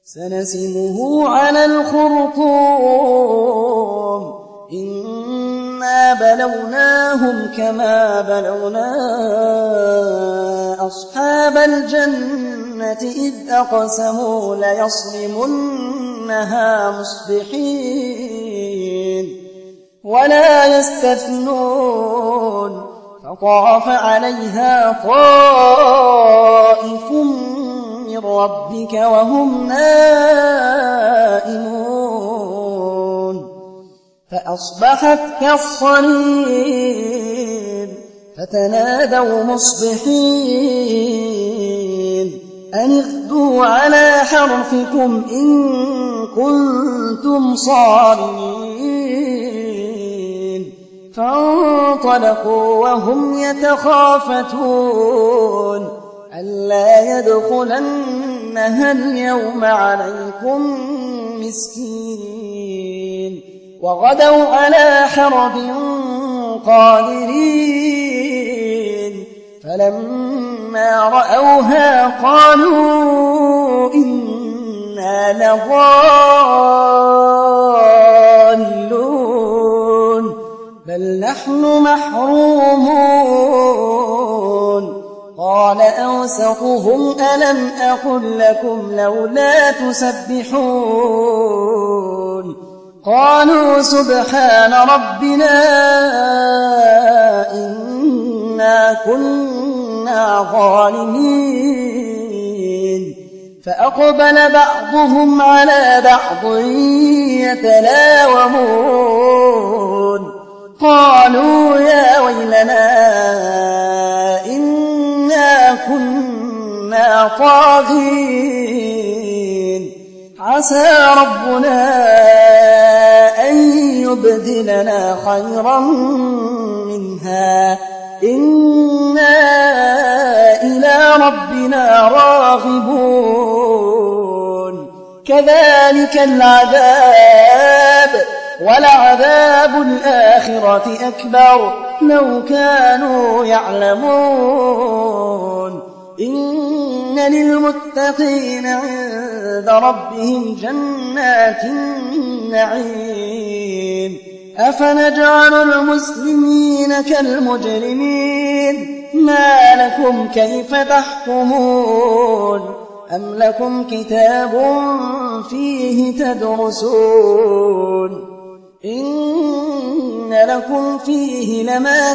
سنسمه على الخرطوم إنا بلوناهم كما بلونا أصحاب الجنة إذ أقسموا ليصرمنها مصبحين ولا يستثنون فطاف عليها طائف من ربك وهم نائمون فأصبحت كالصريم فتنادوا مصبحين أن اغدوا على حرثكم إن كنتم صارمين فانطلقوا وهم يتخافتون ألا يدخلنها اليوم عليكم مسكين وغدوا على حرد قادرين فلما رأوها قالوا إنا لضالون بل نحن محرومون قال أوسطهم ألم أقل لكم لولا تسبحون قالوا سبحان ربنا إنا كنا ظالمين فأقبل بعضهم على بعض يتلاومون قالوا يا ويلنا إنا كنا طاغين عسى ربنا أن يبدلنا خيرا منها إنا إلى ربنا راغبون كذلك العذاب ولعذاب الآخرة أكبر لو كانوا يعلمون إن للمتقين عند ربهم جنات النعيم أفنجعل المسلمين كالمجرمين ما لكم كيف تحكمون أم لكم كتاب فيه تدرسون إن لكم فيه لما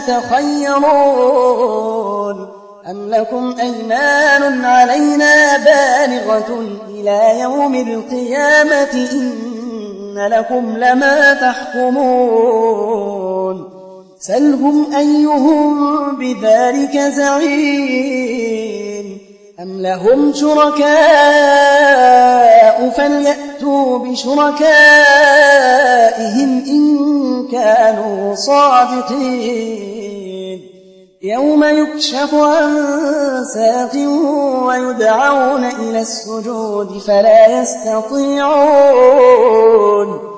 تخيرون أم لكم أيمان علينا بالغة إلى يوم القيامة إن لكم لما تحكمون سلهم أيهم بذلك زعيم أم لهم شركاء فليأتوا بشركائهم إن كانوا صادقين يوم يكشف عن ساق ويدعون إلى السجود فلا يستطيعون